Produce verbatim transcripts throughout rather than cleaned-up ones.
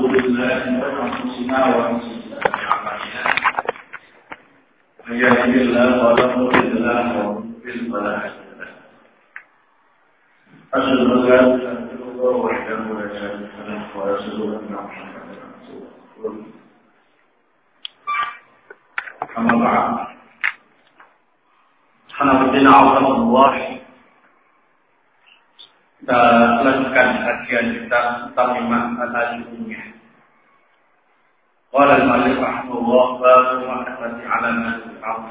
بالله من أنفسنا ومن سيئات أعمالنا من يهده الله فلا مضل له ومن يضلل فلا هادي له أشهد أن لا إله إلا الله وحده لا شريك له وأشهد أن محمدا رسول الله أما بعد Alhamdulillah Allah kita lanjutkan kajian kita tentang lima al-ajumnya. Qala al-mu'allif rahimahullah bab ma'rifati alamat al-'arab.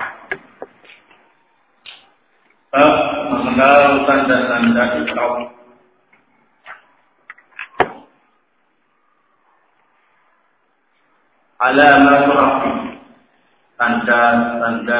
Bab mengenal tanda-tanda Islam. Alamat al-'arab. Tanda-tanda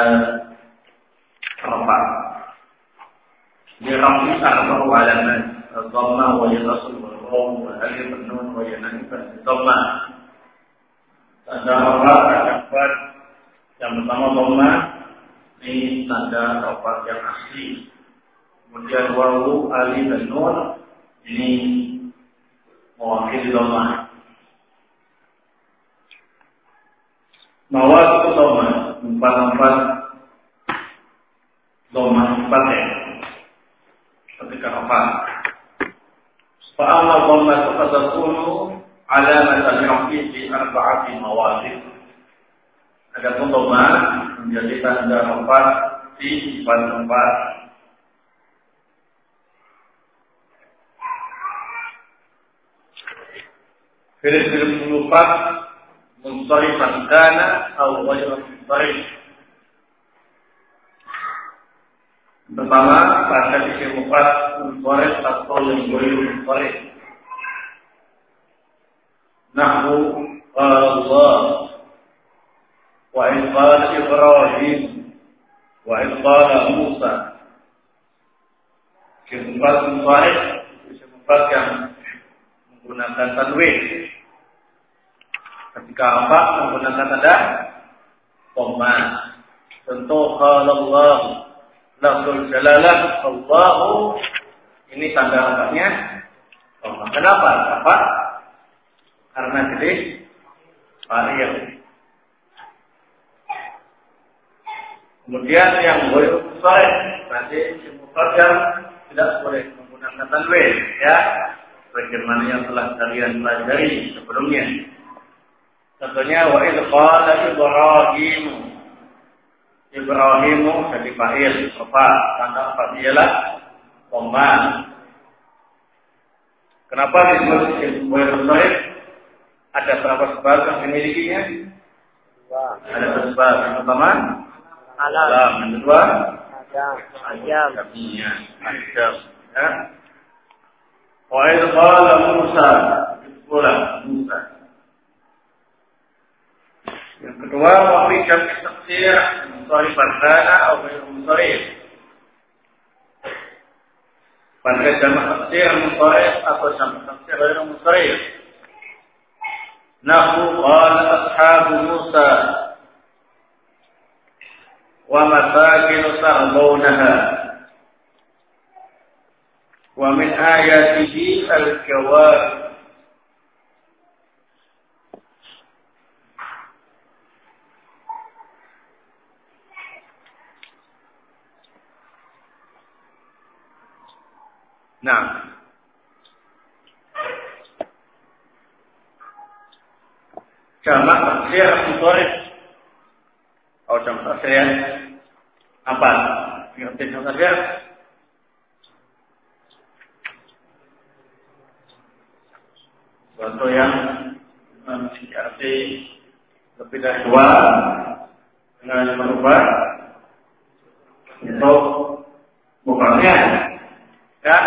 rafa. Dirafi arba alamat. Dhamma wa yasul wal rom wal alif wan nun wa yanif dhamma. Tanda rafa terdapat yang pertama dhamma, ini tanda rafa yang asli. Kemudian wawu, alif dan nun ini mewakili dhamma. Mawad dhamma empat-empat dhamma empat ya. Ketika rafa. Fa'amma dhamma takunu alamat al-rafi fi arba'ati mawadih. Adapun dhamma menjadi tanda rafa di empat tempat. Fi'il mulufat munsharifan kana atau ghairu munsharif. Pertama, pada isim mufrad munsharif atau yang ghairu munsharif. Nahwu Allah wa qala Ibrahim wa qala Musa. Isim mufrad munsharif, isim mufrad yang menggunakan tanwin. Ketika apa? Menggunakan tanda dhamma. Contoh qala Allah, lafzul jalalah Allahu, ini tanda apanya? Dhamma. Kenapa? Apa? Karena jadi fa'il. Kemudian yang ghairu munsharif, berarti mufrad yang tidak boleh menggunakan tanwin, ya. Bagaimana yang telah kalian pelajari sebelumnya. Contohnya wa idh qala Ibrahim. Ibrahimu jadi fa'il, apa? Tanda apa ialah dhamma. Kenapa disebut isim munsharif? Ada berapa sebab yang dimilikinya? Dua. Ada sebab yang pertama alam, yang kedua ajam, ajam, ajam. Ya. Wa idh qala Musa, disebutlah Musa. Yang kedua, wafid jam' taksir munsharif kana atau ghairu munsharif. Pada jam' taksir munsharif atau jam' taksir ghairu munsharif. Nahwu qala ashabu Musa wa masakin tarbawnaha wa min ayatihi al-kawakib. Nah, jamak taksir munsharif atau jamak taksir apa? Ngerti jamak taksir? Contoh yang memiliki arti lebih dari dua dengan merubah untuk bukannya, ya.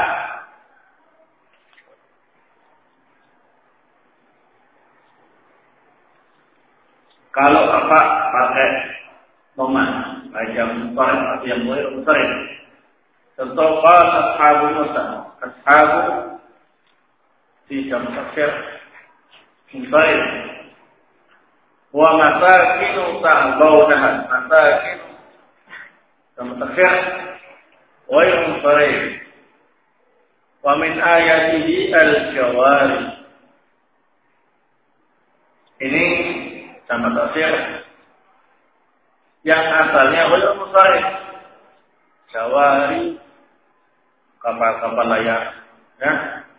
Kalau apa pakai dhamma, baik yang munsharif atau yang ghairu munsharif. Contoh qala ashabu Musa, ashabu di jam' taksir munsharif. Wa masakinu tarbawnaha, masakin jam' taksir ghairu munsharif. Wa min ayatihi al-jawari. Ini sama tafsir yang asalnya ghairu musarif. Jawari kapal-kapal layar, ya,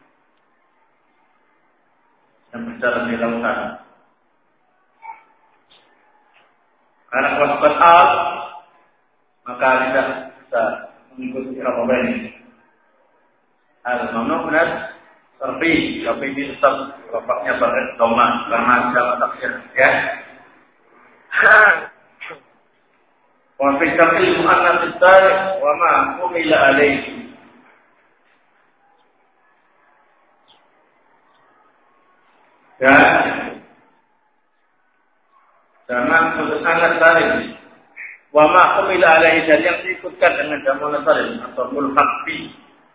yang berjalan di lautan. Karena kemasukan al, maka tidak bisa mengikuti apa ini. Al-mamnu benar, tapi tapi ini tetap bapaknya pakai doma karena sama tafsir, ya. Wa fi tafsir muannats tsari wa ma umila alaihi. Ya. Jangan untuk sangat salim. Wa ma umila alaihi, dan yang diikutkan dengan jamu salim atau mulhaq bi.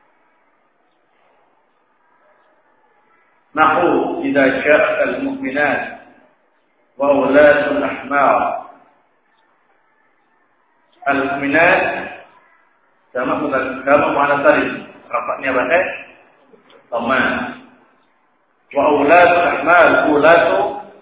Nahu idza sya'a al-mu'minat wa ulatul ahmar. Al-mu'minat sama bukan sama mana tadi rapatnya pakai dhamma. Wa ulatul ahmar, ulatu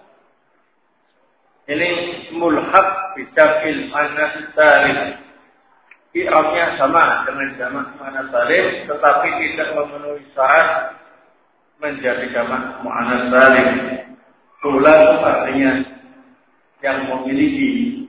ini mulhaq bidafil anas salim. I'rabnya sama dengan jamak muannas salim, tetapi tidak memenuhi syarat menjadi jamak muannas salim. Ulat artinya yang memiliki.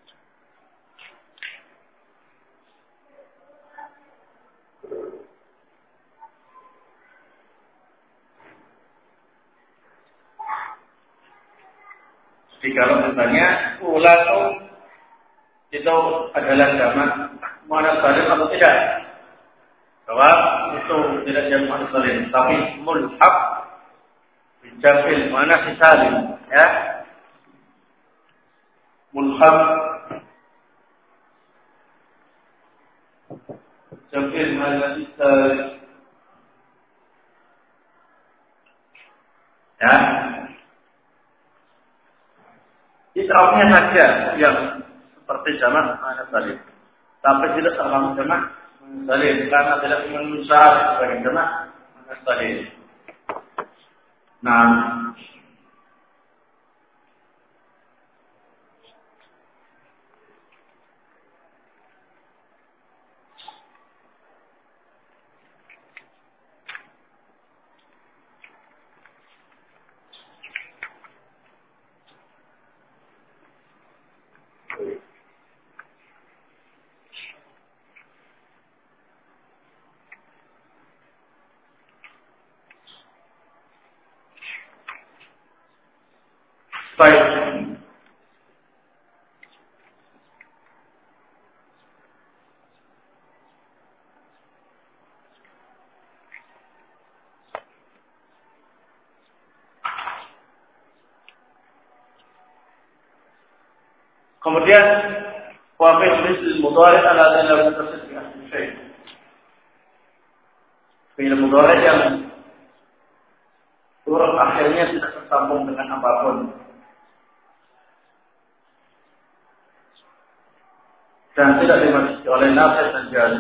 Jadi kalau misalnya ulatu itu adalah jamak muannas salim atau tidak? Jawab itu tidak jamak muannas salim, tapi mulhaq bijamil muannas salim, ya. Mulhaq jamil muannas salim, ya. Ikrafnya saja yang seperti jamak muannas salim, tapi tidak termasuk jamak muannas salim karena tidak memenuhi syarat sebagai jamak muannas salim. Nah, baik. Kemudian wafil misl mudhari ala dalam tasdid asli syai. Fi'il mudhari yang huruf akhirnya tidak tersambung dengan apapun dan tidak dimasuki oleh nafas dan jari.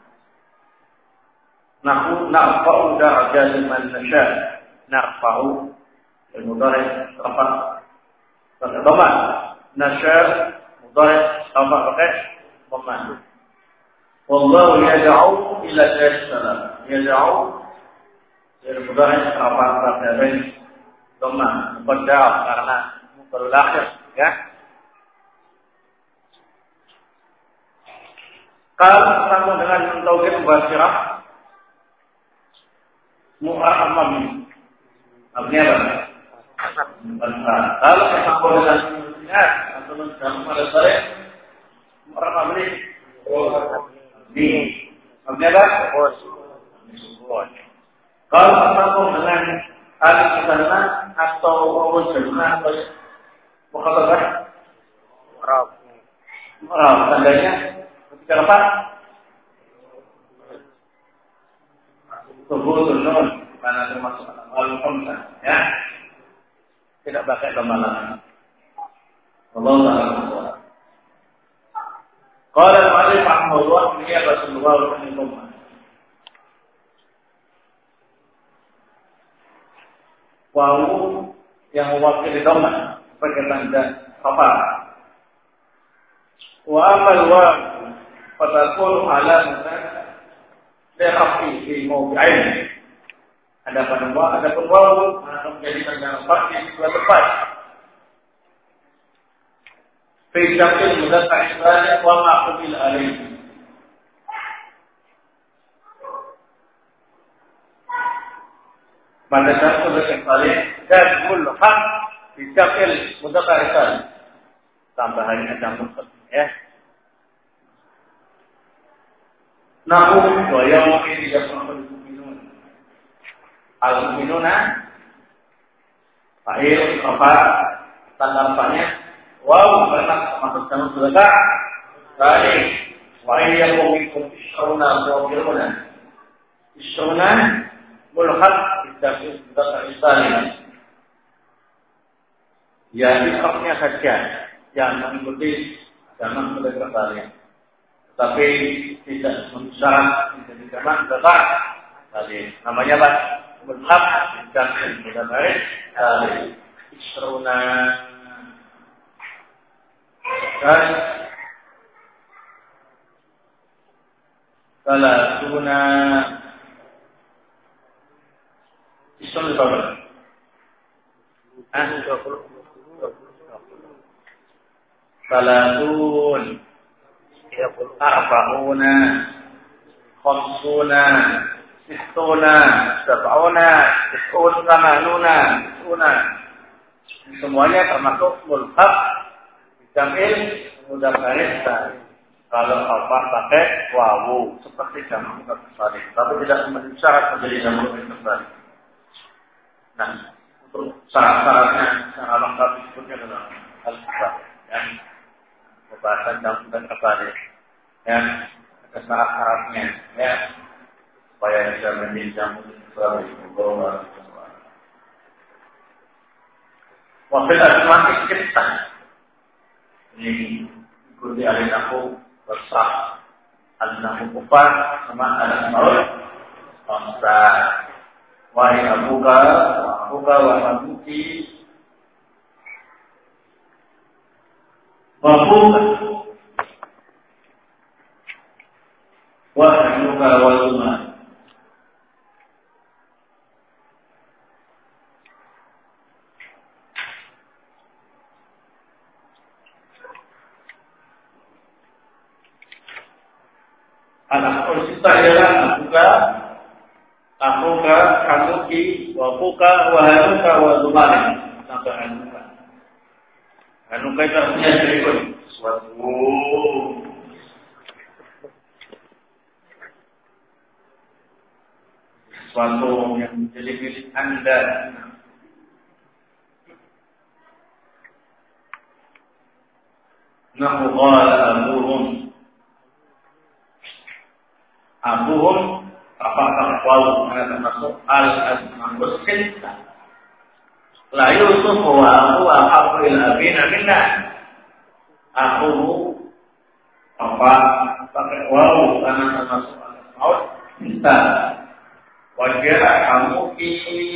Nahu na'fa'u darajat man nasha. Na'fa'u al-mudhari rafa pakai dhamma. Nasha mudhari rafa pakai dhamma. Wallahu yad'u ila salam. Yad'u al-mudhari rafa pakai dhamma. Muqaddar karena mudhari akhir, ya. Kalau sambung dengan tauhid mubashirah mu'ammam. Artinya apa? Kalau sambung dengan ya atau dengan pada sore mu'ammam ini di artinya apa? Kalau sambung dengan alif sana atau wawu jannah atau mukhatabah Arab. Arab tandanya kenapa? Tubuh nun karena termasuk al-khamsah, ya. Tidak pakai tambahan. Allah Taala. Qala al-mu'allif rahimahullah ini Rasulullah sallallahu alaihi wasallam. Wawu yang mewakili dhamma sebagai tanda khabar. Wa amal wa fatakun alamatan lirafi fi mawdi'ain. Ada pada wa, ada pun wawu akan menjadi tanda khabar di dua tempat. Fi jam'il mudzakkar salim wa ma'qul alayhi. Pada saat mudzakkar salim dan mulhaq di jam'il mudzakkar salim. Tambahannya ada mulhaq ya. Nahu wa yawma idza yaqulu mu'minun. Al-mu'minuna fa'il apa tanda apanya? Wow, karena masuk dalam surga. Baik. Wa iyyakum minkum isyruna wa firuna. Isyruna mulhaq bidafir mudzakkar salim. Ya, isyrafnya saja yang mengikuti zaman mudzakkar salim. Tetapi tidak mensyarat menjadi zaman mudzakkar salim. Namanya apa? Mulhaq bidafir mudzakkar salim. Isyruna dan salatuna isun berapa? Ah, dua puluh. Salatun arba'una khamsuna sittuna sab'una tis'un samanuna tis'una. Semuanya termasuk mulhaq jamil mudzakkar salim. Kalau apa pakai wawu seperti jamak mudzakkar salim, tapi tidak memenuhi syarat menjadi jamak mudzakkar salim. Nah, untuk syarat-syaratnya secara lengkap disebutnya dalam Al-Kitab ya. Pembahasan jamak mudzakkar salim. Ya, ada syarat-syaratnya ya. Supaya bisa menjadi jamak mudzakkar salim. Wa fil asma'i kita ini ikuti alih aku bersah al-nahu kufar sama al-maul bangsa wahai abuka abuka wa abuki wabuka wa abuka wa umar. Anak kita ialah abuka, abuka, kamuki, wabuka, wahanuka, wadumari. Sampai anuka. Anuka itu artinya berikut. Suatu sesuatu yang menjadi milik Anda. Nahu qala abuhum Abuhum apakah wawu termasuk al-asmaul sittah. La Yusuf wa Abu Abu al-Abina minna. Aku apa pakai wawu karena termasuk al-asmaul sittah. Wajah kamu ki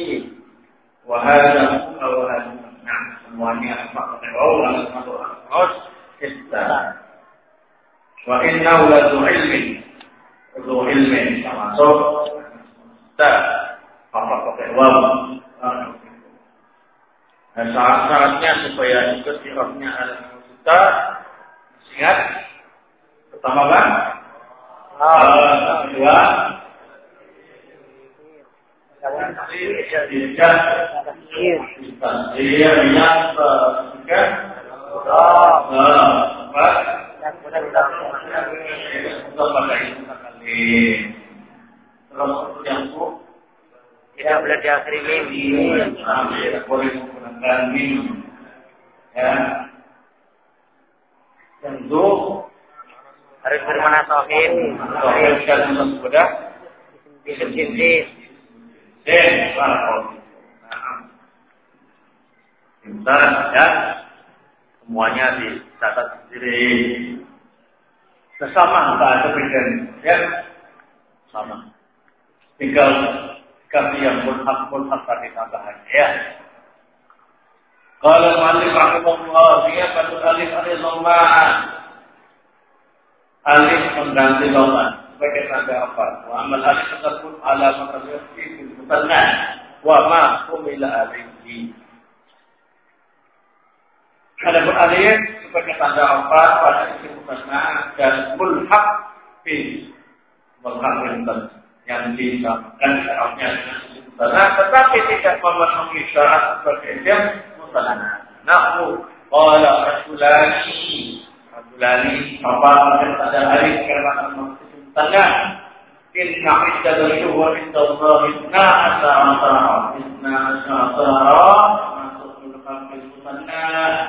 wahada kawalan. Nah, semuanya apa pakai wawu karena termasuk al-asmaul sittah. Wa inna la tu'ilmin Untuk ilmu termasuk tak apa pakai wawu. Dan syarat-syaratnya supaya ikut irafnya adalah kita ingat pertama kan? Kedua, tidak tasdir yang ketiga, empat untuk pakai terus yang bu tidak boleh diakhiri mim. Tidak boleh menggunakan mim. Ya. Yang du harus bermana tauhid. Tauhid kan sudah isim jinsi. Eh, barakallahu. Sebentar ya. Semuanya dicatat sendiri. Sesama tak ada perbedaan, ya sama. Tinggal kami yang mulhaq mulhaq tadi tambahan, ya. Qala al-mu'allif rahimahullah, niyabatul alif al-dhammah. Alif mengganti dhamma sebagai tanda apa? Wa amal alif tersebut ala maqadir fi mutanna wa ma umila alaihi. Ada alif sebagai tanda apa pada isim mutanna dan mulhaq fi mulhaq yang disamakan syaratnya dengan isim mutanna tetapi tidak memenuhi syarat sebagai isim mutanna. Nahwu qala rasulani Rajulani apa yang ada alif karena maksud tanda inna iddatul syuhur indallah inna asara inna asara masukul kafir mutanna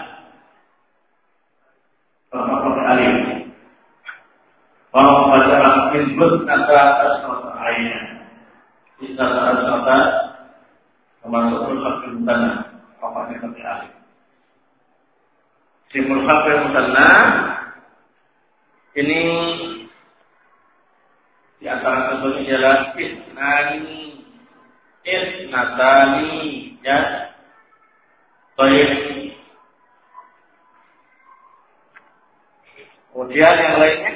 apa alif bahwa pada disebut kata asara ayat inna asara masukul kafir mutanna apa yang kata alif simul kafir mutanna ini di antara contohnya adalah isnani, isnatani, ya, baik. Kemudian yang lainnya,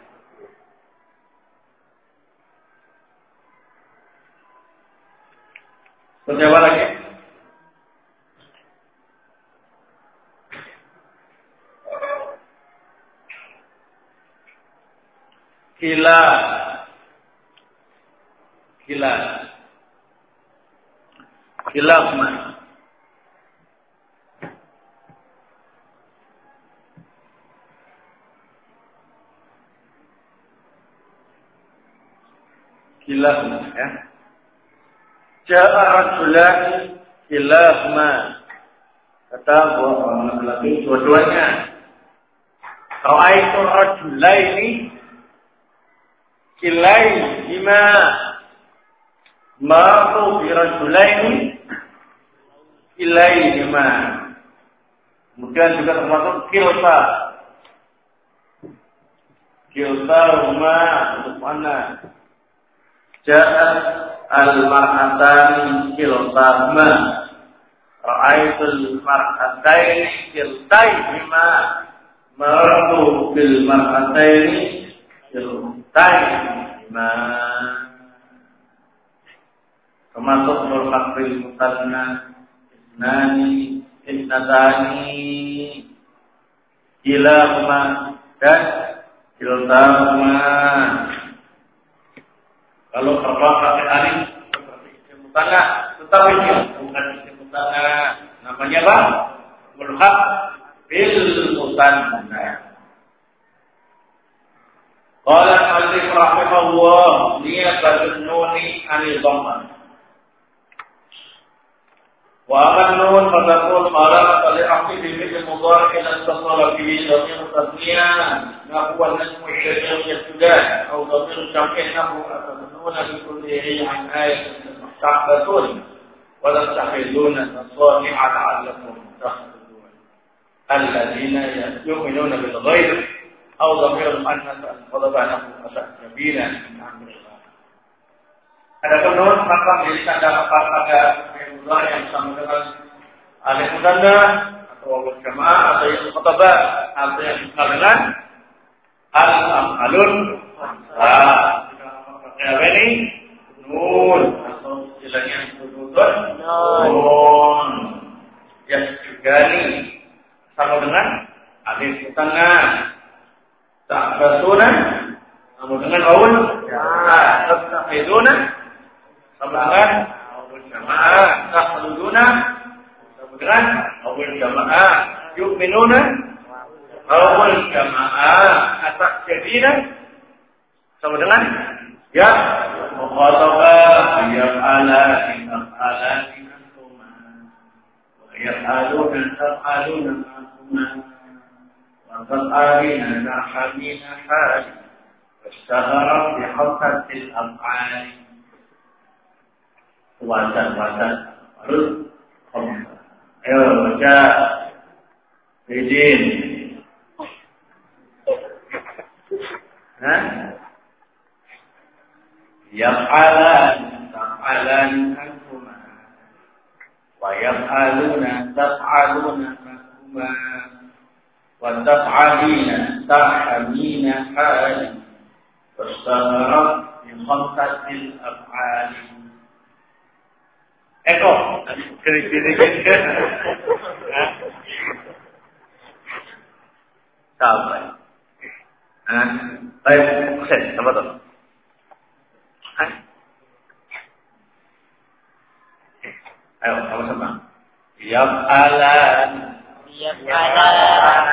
seperti apa lagi? Kila, kila, kilahma, kilahma, ya. Ja'a rajulani kilahma. Kata orang laki dua-duanya. Ra'aitu rajulaini kilaihima ma'ru bi rajulaini kilaihima. Kemudian juga termasuk kilta. Kilta rumah untuk mana? Ja'at al-mar'atani kiltahuma. Ra'aitul mar'ataini kiltaihima ma'ru bil mar'ataini kiltaihima. Termasuk mulhaqil mutanna isnani isnatani kilahuma dan kiltahuma. Kalau terbang pakai alif seperti isim mutanna, tetapi dia bukan isim mutanna, namanya apa? Mulhaq bil mutanna. Qala al-mu'allif rahimahullah niyabatun nuni 'anil dhammah. Wa aman nun fatakun qalat li aqib bil mudhari' ila tasalla bihi dhamir tasniya nahwa nasmu syajjar yasudan aw dhamir jam'in nahwu atanuna bi kulli 'an ayat mustaqbatun wa la tahiduna tasani'a la'allakum tahtadun alladhina yu'minuna bil ghaib aw dhamir annas qadabanahu asabina min amrillah. Ada nun maka menjadi tanda apa pada yang sama dengan alif mutanna atau alif jamaah atau yang khatabah atau yang dikenal dengan al-af'alun ah apa ini nun atau istilahnya sudutun nun yang juga ini sama dengan alif mutanna ta'basuna sama dengan awal ta'basuna sama dengan jamaah tahduduna kemudian awal jamaah yu'minuna awal jamaah atas jadina sama dengan ya mukhatabah ya ala inna ala innakuma wa ya'aluna ta'aluna ma'akuma wa ta'alina na'hamina hali washtahara bihaqatil af'ali wajan-wajan harus kompa. Ayo baca izin. Hah? Yaf'alan, taf'alan antuma. Wa yaf'aluna taf'aluna mahuma wa taf'alina tahmina hali wastaghara bi khamsatil af'ali. Eko kiri-kiri sampai. Ah, baik, Ustaz, apa tu? Ayo, sama-sama. Yaf'alan. Yaf'alan.